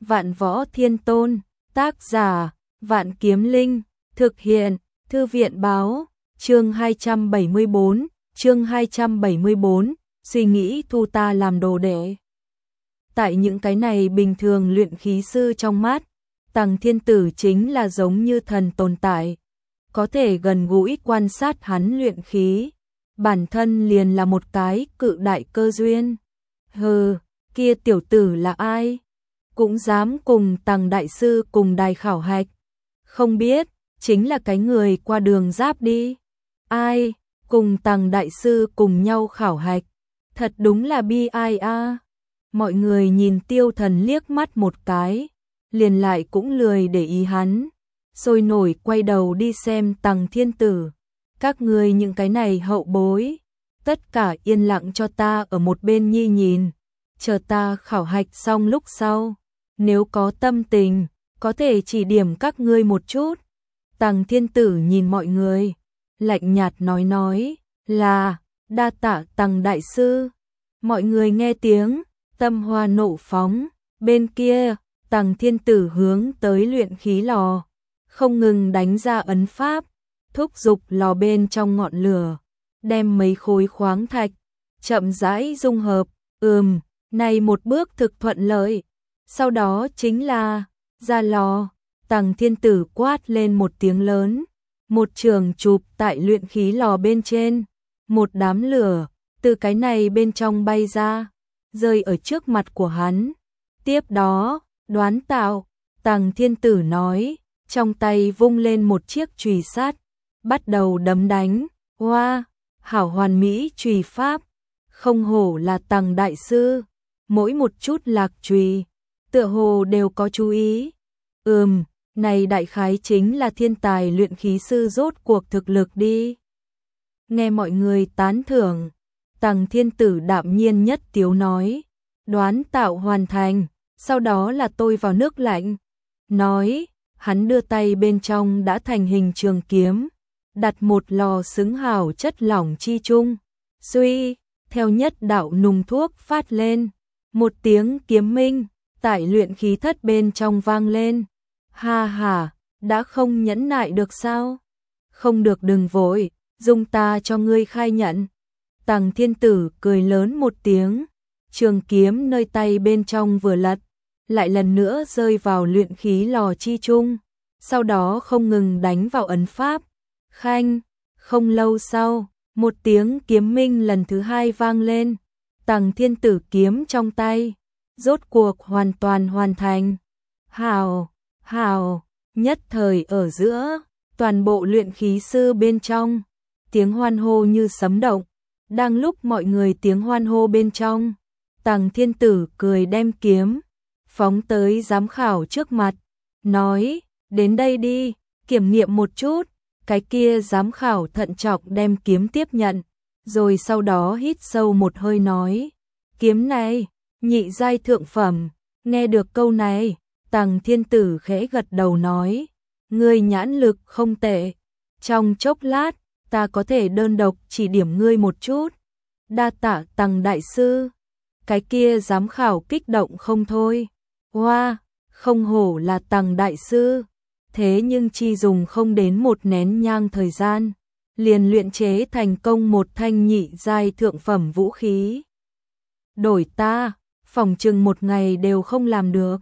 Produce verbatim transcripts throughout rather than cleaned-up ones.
Vạn Võ Thiên Tôn, tác giả, Vạn Kiếm Linh, thực hiện, Thư viện báo, chương hai trăm bảy mươi bốn, chương hai trăm bảy mươi bốn, suy nghĩ thu ta làm đồ đệ. Tại những cái này bình thường luyện khí sư trong mắt, Tằng Thiên Tử chính là giống như thần tồn tại, có thể gần gũi quan sát hắn luyện khí, bản thân liền là một cái cự đại cơ duyên. Hừ, kia tiểu tử là ai? Cũng dám cùng Tằng đại sư cùng đài khảo hạch. Không biết, chính là cái người qua đường giáp đi. Ai, cùng Tằng đại sư cùng nhau khảo hạch. Thật đúng là bi ai a. Mọi người nhìn Tiêu Thần liếc mắt một cái, liền lại cũng lười để ý hắn, sôi nổi quay đầu đi xem Tằng Thiên Tử. Các ngươi những cái này hậu bối, tất cả yên lặng cho ta ở một bên nhi nhìn, chờ ta khảo hạch xong lúc sau, nếu có tâm tình, có thể chỉ điểm các ngươi một chút. Tằng Thiên Tử nhìn mọi người, lạnh nhạt nói nói, là, đa tạ Tằng đại sư. Mọi người nghe tiếng, tâm hoa nộ phóng, bên kia, Tằng Thiên Tử hướng tới luyện khí lò, không ngừng đánh ra ấn pháp, thúc giục lò bên trong ngọn lửa, đem mấy khối khoáng thạch, chậm rãi dung hợp, ừm, này một bước thực thuận lợi. Sau đó chính là, ra lò, Tằng Thiên Tử quát lên một tiếng lớn, một trường chụp tại luyện khí lò bên trên, một đám lửa, từ cái này bên trong bay ra, rơi ở trước mặt của hắn. Tiếp đó, đoán tạo, Tằng Thiên Tử nói, trong tay vung lên một chiếc chùy sắt, bắt đầu đấm đánh, hoa, hảo hoàn mỹ chùy pháp, không hổ là Tằng đại sư, mỗi một chút lạc chùy, tựa hồ đều có chú ý. Ừm, này đại khái chính là thiên tài luyện khí sư rốt cuộc thực lực đi. Nghe mọi người tán thưởng, Tằng Thiên Tử đạm nhiên nhất tiếu nói, đoán tạo hoàn thành, sau đó là tôi vào nước lạnh. Nói, hắn đưa tay bên trong đã thành hình trường kiếm, đặt một lò xứng hảo chất lỏng chi chung. Suy, theo nhất đạo nùng thuốc phát lên, một tiếng kiếm minh, tại luyện khí thất bên trong vang lên. Ha ha, đã không nhẫn nại được sao? Không được đừng vội, dùng ta cho ngươi khai nhận. Tằng Thiên Tử cười lớn một tiếng, trường kiếm nơi tay bên trong vừa lật, lại lần nữa rơi vào luyện khí lò chi chung, sau đó không ngừng đánh vào ấn pháp. Khanh, không lâu sau, một tiếng kiếm minh lần thứ hai vang lên, Tằng Thiên Tử kiếm trong tay, rốt cuộc hoàn toàn hoàn thành. Hào, hào, nhất thời ở giữa, toàn bộ luyện khí sư bên trong, tiếng hoan hô như sấm động. Đang lúc mọi người tiếng hoan hô bên trong, Tằng Thiên Tử cười đem kiếm, phóng tới giám khảo trước mặt, nói, đến đây đi, kiểm nghiệm một chút. Cái kia giám khảo thận trọng đem kiếm tiếp nhận, rồi sau đó hít sâu một hơi nói, kiếm này, nhị giai thượng phẩm. Nghe được câu này, Tằng Thiên Tử khẽ gật đầu nói, ngươi nhãn lực không tệ, trong chốc lát, ta có thể đơn độc chỉ điểm ngươi một chút. Đa tạ Tằng đại sư. Cái kia giám khảo kích động không thôi. Hoa, không hổ là Tằng đại sư. Thế nhưng chi dùng không đến một nén nhang thời gian, liền luyện chế thành công một thanh nhị giai thượng phẩm vũ khí. Đổi ta, phỏng chừng một ngày đều không làm được.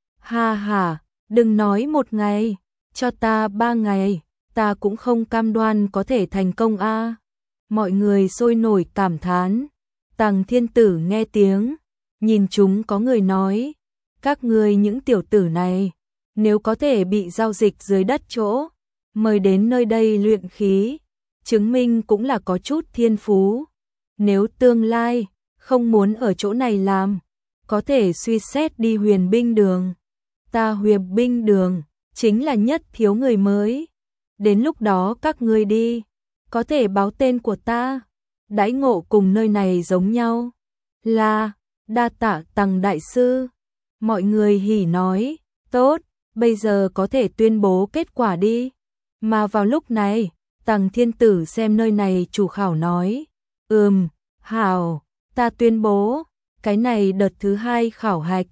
Ha ha, đừng nói một ngày, cho ta ba ngày, ta cũng không cam đoan có thể thành công a. Mọi người sôi nổi cảm thán. Tằng Thiên Tử nghe tiếng, nhìn chúng có người nói, các ngươi những tiểu tử này, nếu có thể bị giao dịch dưới đất chỗ, mời đến nơi đây luyện khí, chứng minh cũng là có chút thiên phú. Nếu tương lai, không muốn ở chỗ này làm, có thể suy xét đi huyền binh đường. Ta huyền binh đường, chính là nhất thiếu người mới. Đến lúc đó các ngươi đi, có thể báo tên của ta, đãi ngộ cùng nơi này giống nhau. Là, đa tạ Tằng đại sư. Mọi người hỉ nói, tốt. Bây giờ có thể tuyên bố kết quả đi. Mà vào lúc này, Tằng Thiên Tử xem nơi này chủ khảo nói, ừm, hảo, ta tuyên bố, cái này đợt thứ hai khảo hạch,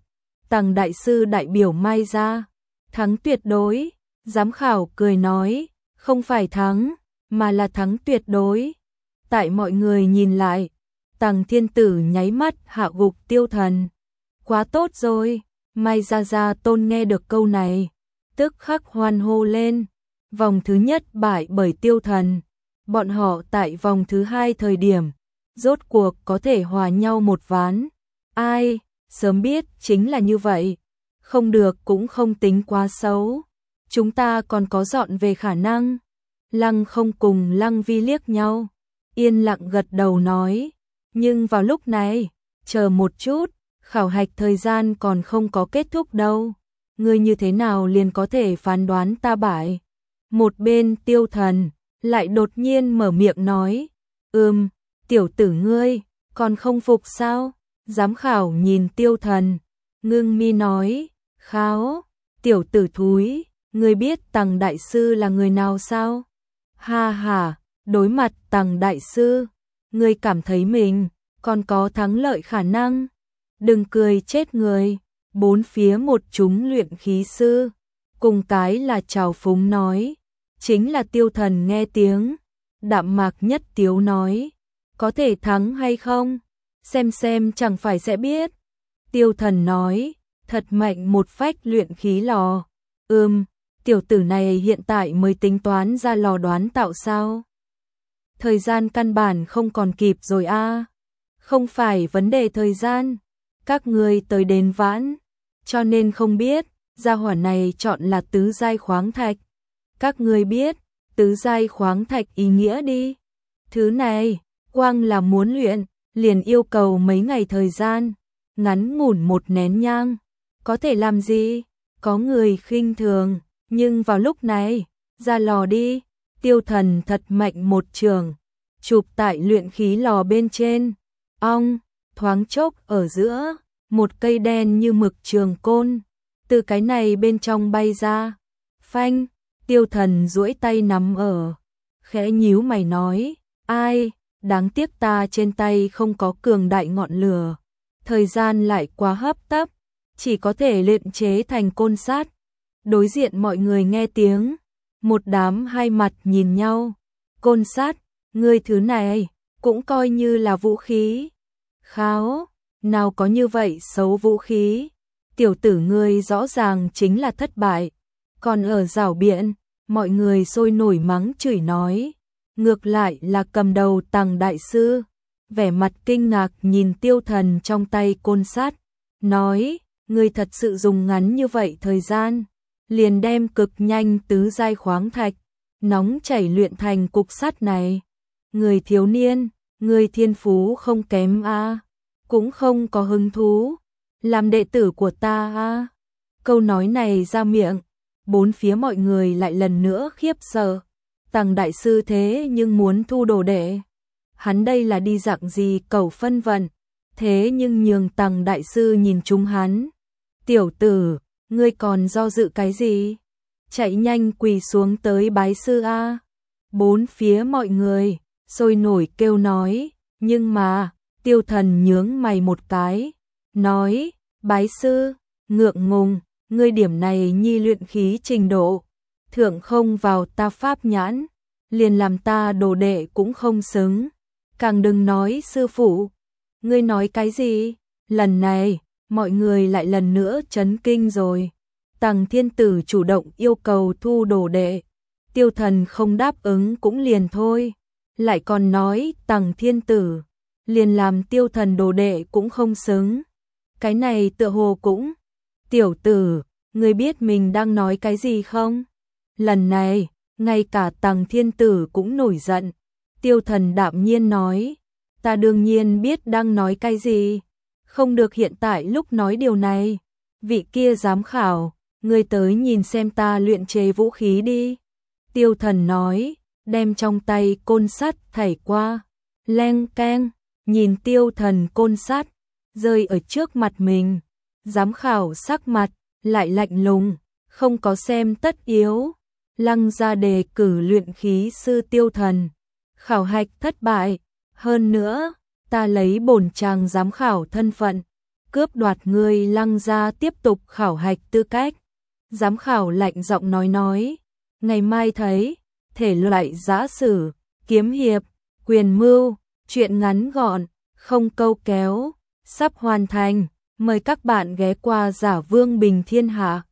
Tằng đại sư đại biểu Mai gia, thắng tuyệt đối. Giám khảo cười nói, không phải thắng, mà là thắng tuyệt đối. Tại mọi người nhìn lại, Tằng Thiên Tử nháy mắt hạ gục Tiêu Thần. Quá tốt rồi, Mai gia gia tôn nghe được câu này, tức khắc hoan hô lên. Vòng thứ nhất bại bởi Tiêu Thần, bọn họ tại vòng thứ hai thời điểm, rốt cuộc có thể hòa nhau một ván. Ai, sớm biết chính là như vậy, không được cũng không tính quá xấu. Chúng ta còn có dọn về khả năng. Lăng Không cùng Lăng Vi liếc nhau, yên lặng gật đầu nói. Nhưng vào lúc này, chờ một chút, khảo hạch thời gian còn không có kết thúc đâu. Ngươi như thế nào liền có thể phán đoán ta bại? Một bên Tiêu Thần lại đột nhiên mở miệng nói. Ừm, tiểu tử ngươi, còn không phục sao? Giám khảo nhìn Tiêu Thần, ngưng mi nói. Kháo, tiểu tử thúi, ngươi biết Tằng đại sư là người nào sao? Ha ha, đối mặt Tằng đại sư, ngươi cảm thấy mình còn có thắng lợi khả năng? Đừng cười chết người. Bốn phía một chúng luyện khí sư, cùng cái là trào phúng nói. Chính là Tiêu Thần nghe tiếng, đạm mạc nhất tiếu nói. Có thể thắng hay không? Xem xem chẳng phải sẽ biết. Tiêu Thần nói, thật mạnh một phách luyện khí lò. Ừm, tiểu tử này hiện tại mới tính toán ra lò đoán tạo sao? Thời gian căn bản không còn kịp rồi a. À. Không phải vấn đề thời gian, các ngươi tới đến vãn, cho nên không biết, gia hỏa này chọn là tứ giai khoáng thạch. Các ngươi biết, tứ giai khoáng thạch ý nghĩa đi. Thứ này, quang là muốn luyện, liền yêu cầu mấy ngày thời gian, ngắn ngủn một nén nhang. Có thể làm gì? Có người khinh thường, nhưng vào lúc này, ra lò đi. Tiêu Thần thật mạnh một trường, chụp tại luyện khí lò bên trên. Ong, thoáng chốc ở giữa, một cây đen như mực trường côn, từ cái này bên trong bay ra. Phanh, Tiêu Thần duỗi tay nắm ở, khẽ nhíu mày nói, ai, đáng tiếc ta trên tay không có cường đại ngọn lửa, thời gian lại quá hấp tấp, chỉ có thể luyện chế thành côn sát. Đối diện mọi người nghe tiếng, một đám hai mặt nhìn nhau. Côn sát, ngươi thứ này cũng coi như là vũ khí. Kháo, nào có như vậy xấu vũ khí. Tiểu tử ngươi rõ ràng chính là thất bại, còn ở giảo biện. Mọi người sôi nổi mắng chửi nói. Ngược lại là cầm đầu Tằng đại sư, vẻ mặt kinh ngạc nhìn Tiêu Thần trong tay côn sát, nói, ngươi thật sự dùng ngắn như vậy thời gian, liền đem cực nhanh tứ giai khoáng thạch, nóng chảy luyện thành cục sắt này. Người thiếu niên, người thiên phú không kém a, à, cũng không có hứng thú làm đệ tử của ta a. À. Câu nói này ra miệng, bốn phía mọi người lại lần nữa khiếp sợ. Tằng đại sư thế nhưng muốn thu đồ đệ. Hắn đây là đi dạng gì cầu phân vận, thế nhưng nhường Tằng đại sư nhìn chúng hắn. Tiểu tử, ngươi còn do dự cái gì? Chạy nhanh quỳ xuống tới bái sư a. Bốn phía mọi người sôi nổi kêu nói, nhưng mà Tiêu Thần nhướng mày một cái, nói, bái sư, ngượng ngùng, ngươi điểm này nhi luyện khí trình độ, thượng không vào ta pháp nhãn, liền làm ta đồ đệ cũng không xứng, càng đừng nói sư phụ. Ngươi nói cái gì? Lần này, mọi người lại lần nữa chấn kinh rồi. Tằng Thiên Tử chủ động yêu cầu thu đồ đệ, Tiêu Thần không đáp ứng cũng liền thôi, lại còn nói Tằng Thiên Tử liền làm Tiêu Thần đồ đệ cũng không xứng. Cái này tựa hồ cũng, tiểu tử, ngươi biết mình đang nói cái gì không? Lần này, ngay cả Tằng Thiên Tử cũng nổi giận. Tiêu Thần đạm nhiên nói, ta đương nhiên biết đang nói cái gì, không được hiện tại lúc nói điều này. Vị kia giám khảo, ngươi tới nhìn xem ta luyện chế vũ khí đi. Tiêu Thần nói, đem trong tay côn sắt thảy qua, leng keng, nhìn Tiêu Thần côn sắt rơi ở trước mặt mình. Giám khảo sắc mặt lại lạnh lùng, không có xem tất yếu. Lăng ra đề cử luyện khí sư Tiêu Thần, khảo hạch thất bại. Hơn nữa, ta lấy bổn chàng giám khảo thân phận, cướp đoạt ngươi Lăng gia tiếp tục khảo hạch tư cách. Giám khảo lạnh giọng nói nói, ngày mai thấy, thể loại giã sử, kiếm hiệp, quyền mưu, truyện ngắn gọn, không câu kéo, sắp hoàn thành, mời các bạn ghé qua Giả Vương Bình Thiên Hạ.